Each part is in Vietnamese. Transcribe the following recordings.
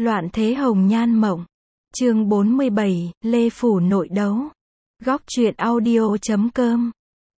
Loạn thế hồng nhan mộng. Chương 47, Lê Phủ nội đấu. Góc truyện audio.com.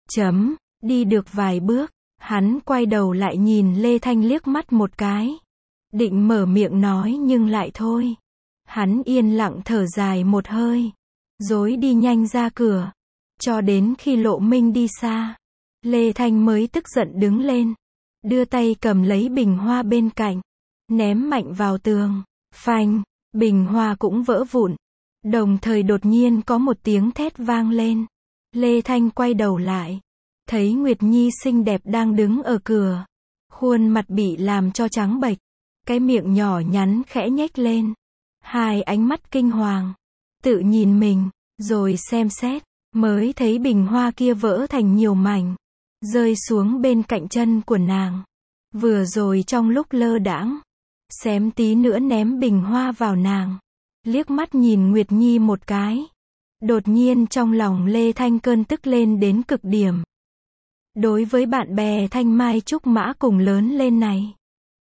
Đi được vài bước, hắn quay đầu lại nhìn Lê Thanh liếc mắt một cái. Định mở miệng nói nhưng lại thôi. Hắn yên lặng thở dài một hơi. Rối đi nhanh ra cửa. Cho đến khi Lộ Minh đi xa. Lê Thanh mới tức giận đứng lên. Đưa tay cầm lấy bình hoa bên cạnh. Ném mạnh vào tường. Phanh, bình hoa cũng vỡ vụn. Đồng thời đột nhiên có một tiếng thét vang lên. Lê Thanh quay đầu lại. Thấy Nguyệt Nhi xinh đẹp đang đứng ở cửa. Khuôn mặt bị làm cho trắng bệch. Cái miệng nhỏ nhắn khẽ nhếch lên. Hai ánh mắt kinh hoàng. Tự nhìn mình, rồi xem xét. Mới thấy bình hoa kia vỡ thành nhiều mảnh. Rơi xuống bên cạnh chân của nàng. Vừa rồi trong lúc lơ đãng. Xém tí nữa ném bình hoa vào nàng. Liếc mắt nhìn Nguyệt Nhi một cái. Đột nhiên trong lòng Lê Thanh cơn tức lên đến cực điểm. Đối với bạn bè Thanh Mai Trúc Mã cùng lớn lên này.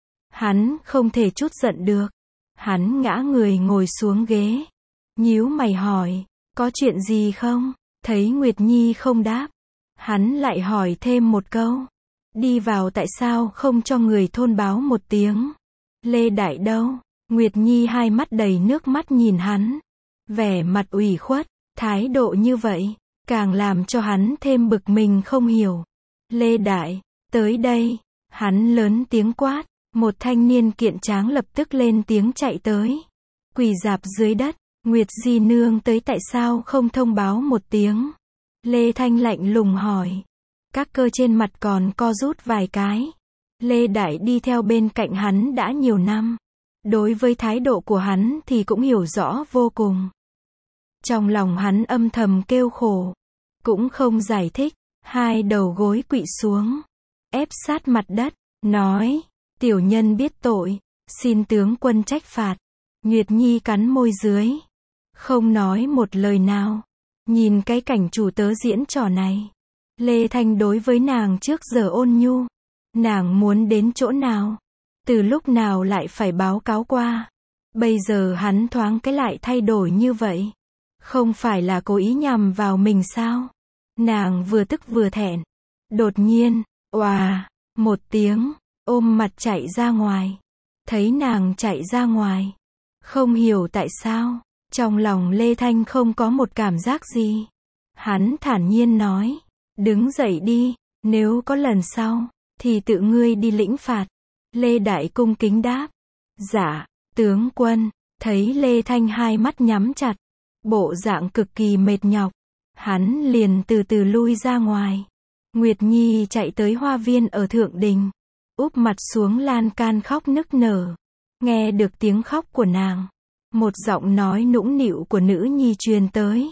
Hắn không thể chút giận được. Hắn ngã người ngồi xuống ghế. Nhíu mày hỏi, có chuyện gì không? Thấy Nguyệt Nhi không đáp. Hắn lại hỏi thêm một câu. Đi vào tại sao không cho người thôn báo một tiếng? Lê Đại đâu? Nguyệt Nhi hai mắt đầy nước mắt nhìn hắn. Vẻ mặt ủy khuất, thái độ như vậy, càng làm cho hắn thêm bực mình không hiểu. Lê Đại, tới đây. Hắn lớn tiếng quát. Một thanh niên kiện tráng lập tức lên tiếng chạy tới. Quỳ rạp dưới đất. Nguyệt Di nương tới tại sao không thông báo một tiếng? Lê Thanh lạnh lùng hỏi. Các cơ trên mặt còn co rút vài cái. Lê Đại đi theo bên cạnh hắn đã nhiều năm. Đối với thái độ của hắn thì cũng hiểu rõ vô cùng. Trong lòng hắn âm thầm kêu khổ. Cũng không giải thích. Hai đầu gối quỵ xuống. Ép sát mặt đất. Nói. Tiểu nhân biết tội. Xin tướng quân trách phạt. Nguyệt Nhi cắn môi dưới. Không nói một lời nào. Nhìn cái cảnh chủ tớ diễn trò này. Lê Thanh đối với nàng trước giờ ôn nhu. Nàng muốn đến chỗ nào? Từ lúc nào lại phải báo cáo qua? Bây giờ hắn thoáng cái lại thay đổi như vậy. Không phải là cố ý nhằm vào mình sao? Nàng vừa tức vừa thẹn. Đột nhiên, oà, một tiếng, ôm mặt chạy ra ngoài. Thấy nàng chạy ra ngoài. Không hiểu tại sao. Trong lòng Lê Thanh không có một cảm giác gì. Hắn thản nhiên nói. Đứng dậy đi. Nếu có lần sau, thì tự ngươi đi lĩnh phạt. Lê Đại cung kính đáp. Dạ, tướng quân. Thấy Lê Thanh hai mắt nhắm chặt. Bộ dạng cực kỳ mệt nhọc. Hắn liền từ từ lui ra ngoài. Nguyệt Nhi chạy tới hoa viên ở Thượng Đình. Úp mặt xuống lan can khóc nức nở. Nghe được tiếng khóc của nàng. Một giọng nói nũng nịu của nữ nhi truyền tới.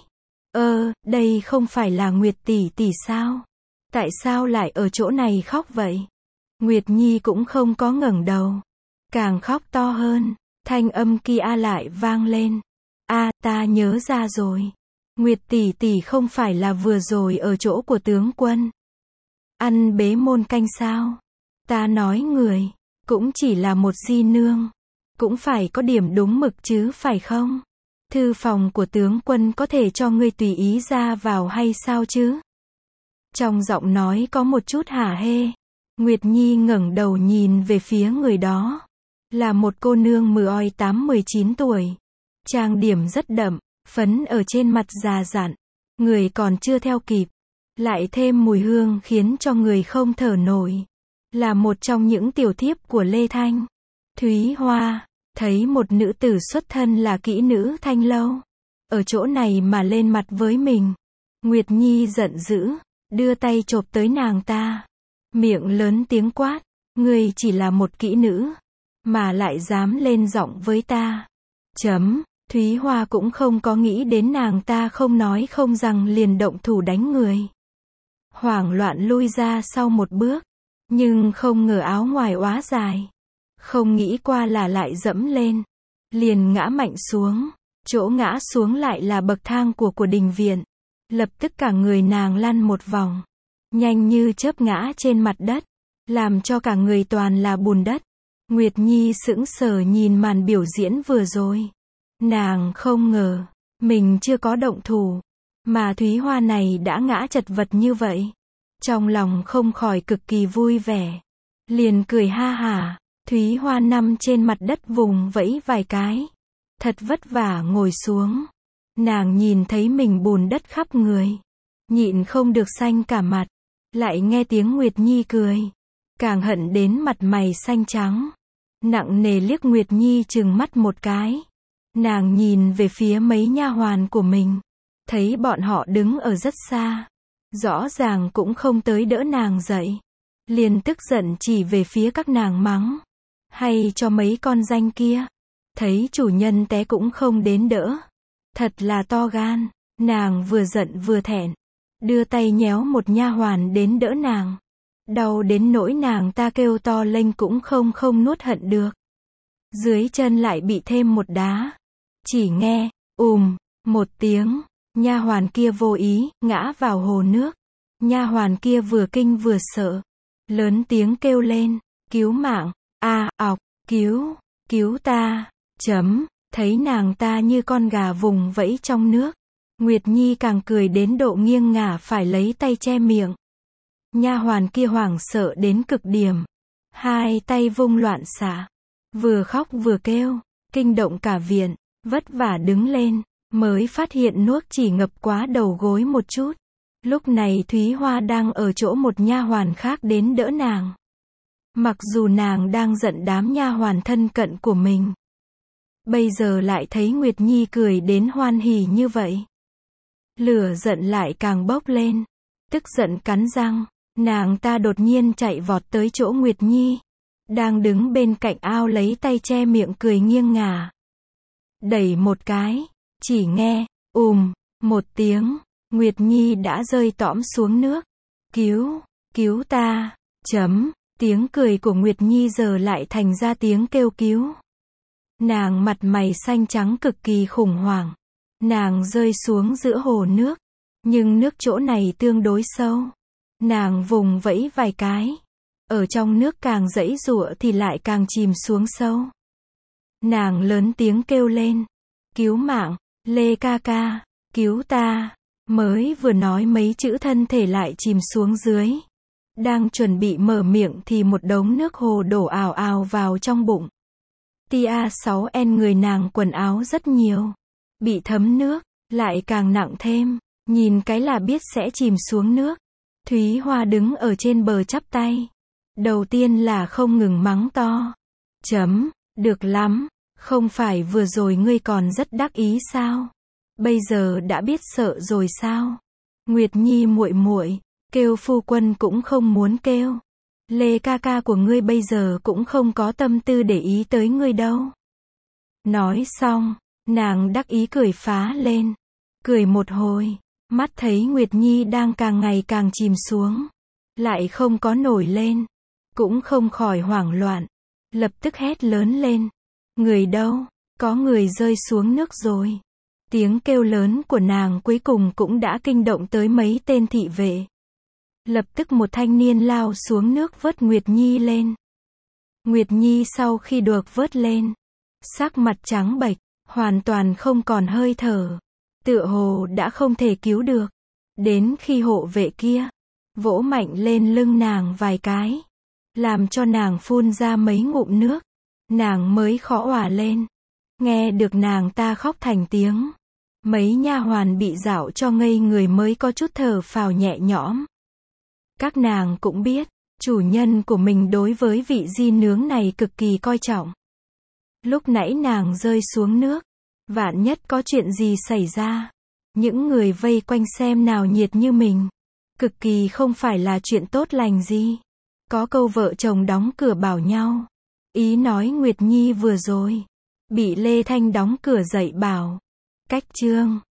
Đây không phải là Nguyệt tỷ tỷ sao? Tại sao lại ở chỗ này khóc vậy? Nguyệt Nhi cũng không có ngẩng đầu. Càng khóc to hơn. Thanh âm kia lại vang lên. Ta nhớ ra rồi. Nguyệt tỷ tỷ không phải là vừa rồi ở chỗ của tướng quân. Ăn bế môn canh sao? Ta nói người. Cũng chỉ là một di nương. Cũng phải có điểm đúng mực chứ phải không? Thư phòng của tướng quân có thể cho ngươi tùy ý ra vào hay sao chứ? Trong giọng nói có một chút hả hê. Nguyệt Nhi ngẩng đầu nhìn về phía người đó. Là một cô nương 18-19 tuổi. Trang điểm rất đậm, phấn ở trên mặt già dặn. Người còn chưa theo kịp. Lại thêm mùi hương khiến cho người không thở nổi. Là một trong những tiểu thiếp của Lê Thanh. Thúy Hoa. Thấy một nữ tử xuất thân là kỹ nữ Thanh Lâu. Ở chỗ này mà lên mặt với mình. Nguyệt Nhi giận dữ. Đưa tay chộp tới nàng ta. Miệng lớn tiếng quát. Ngươi chỉ là một kỹ nữ. Mà lại dám lên giọng với ta. Thúy Hoa cũng không có nghĩ đến nàng ta không nói không rằng liền động thủ đánh người. Hoảng loạn lui ra sau một bước. Nhưng không ngờ áo ngoài oá dài. Không nghĩ qua là lại dẫm lên. Liền ngã mạnh xuống. Chỗ ngã xuống lại là bậc thang của đình viện. Lập tức cả người nàng lăn một vòng. Nhanh như chớp ngã trên mặt đất. Làm cho cả người toàn là bùn đất. Nguyệt Nhi sững sờ nhìn màn biểu diễn vừa rồi. Nàng không ngờ, mình chưa có động thủ, mà Thúy Hoa này đã ngã chật vật như vậy. Trong lòng không khỏi cực kỳ vui vẻ. Liền cười ha hả, Thúy Hoa nằm trên mặt đất vùng vẫy vài cái. Thật vất vả ngồi xuống. Nàng nhìn thấy mình bùn đất khắp người. Nhịn không được xanh cả mặt. Lại nghe tiếng Nguyệt Nhi cười. Càng hận đến mặt mày xanh trắng. Nặng nề liếc Nguyệt Nhi chừng mắt một cái. Nàng nhìn về phía mấy nha hoàn của mình. Thấy bọn họ đứng ở rất xa. Rõ ràng cũng không tới đỡ nàng dậy. Liền tức giận chỉ về phía các nàng mắng. Hay cho mấy con danh kia. Thấy chủ nhân té cũng không đến đỡ. Thật là to gan. Nàng vừa giận vừa thẹn. Đưa tay nhéo một nha hoàn đến đỡ nàng. Đau đến nỗi nàng ta kêu to lên cũng không nuốt hận được. Dưới chân lại bị thêm một đá. Chỉ nghe, một tiếng, nha hoàn kia vô ý, ngã vào hồ nước. Nha hoàn kia vừa kinh vừa sợ. Lớn tiếng kêu lên, cứu mạng, cứu ta, thấy nàng ta như con gà vùng vẫy trong nước. Nguyệt Nhi càng cười đến độ nghiêng ngả phải lấy tay che miệng. Nha hoàn kia hoảng sợ đến cực điểm. Hai tay vung loạn xạ. Vừa khóc vừa kêu, kinh động cả viện, vất vả đứng lên, mới phát hiện nước chỉ ngập quá đầu gối một chút. Lúc này Thúy Hoa đang ở chỗ một nha hoàn khác đến đỡ nàng. Mặc dù nàng đang giận đám nha hoàn thân cận của mình. Bây giờ lại thấy Nguyệt Nhi cười đến hoan hỉ như vậy. Lửa giận lại càng bốc lên. Tức giận cắn răng, nàng ta đột nhiên chạy vọt tới chỗ Nguyệt Nhi. Đang đứng bên cạnh ao lấy tay che miệng cười nghiêng ngả. Đẩy một cái, chỉ nghe, một tiếng, Nguyệt Nhi đã rơi tõm xuống nước. Cứu ta, tiếng cười của Nguyệt Nhi giờ lại thành ra tiếng kêu cứu. Nàng mặt mày xanh trắng cực kỳ khủng hoảng. Nàng rơi xuống giữa hồ nước. Nhưng nước chỗ này tương đối sâu. Nàng vùng vẫy vài cái. Ở trong nước càng giãy giụa thì lại càng chìm xuống sâu. Nàng lớn tiếng kêu lên. Cứu mạng, Lê ca ca, cứu ta. Mới vừa nói mấy chữ thân thể lại chìm xuống dưới. Đang chuẩn bị mở miệng thì một đống nước hồ đổ ào ào vào trong bụng. Tia 6N người nàng quần áo rất nhiều. Bị thấm nước, lại càng nặng thêm. Nhìn cái là biết sẽ chìm xuống nước. Thúy Hoa đứng ở trên bờ chắp tay. Đầu tiên là không ngừng mắng to. Được lắm, không phải vừa rồi ngươi còn rất đắc ý sao? Bây giờ đã biết sợ rồi sao? Nguyệt Nhi muội muội, kêu phu quân cũng không muốn kêu. Lê ca ca của ngươi bây giờ cũng không có tâm tư để ý tới ngươi đâu. Nói xong, nàng đắc ý cười phá lên. Cười một hồi, mắt thấy Nguyệt Nhi đang càng ngày càng chìm xuống. Lại không có nổi lên. Cũng không khỏi hoảng loạn. Lập tức hét lớn lên. Người đâu? Có người rơi xuống nước rồi. Tiếng kêu lớn của nàng cuối cùng cũng đã kinh động tới mấy tên thị vệ. Lập tức một thanh niên lao xuống nước vớt Nguyệt Nhi lên. Nguyệt Nhi sau khi được vớt lên, sắc mặt trắng bệch, hoàn toàn không còn hơi thở. Tựa hồ đã không thể cứu được. Đến khi hộ vệ kia vỗ mạnh lên lưng nàng vài cái, làm cho nàng phun ra mấy ngụm nước, nàng mới khó òa lên. Nghe được nàng ta khóc thành tiếng, mấy nha hoàn bị dạo cho ngây người mới có chút thở phào nhẹ nhõm. Các nàng cũng biết, chủ nhân của mình đối với vị di nướng này cực kỳ coi trọng. Lúc nãy nàng rơi xuống nước, vạn nhất có chuyện gì xảy ra, những người vây quanh xem nào nhiệt như mình, cực kỳ không phải là chuyện tốt lành gì. Có câu vợ chồng đóng cửa bảo nhau. Ý nói Nguyệt Nhi vừa rồi bị Lê Thanh đóng cửa dậy bảo. Cách chương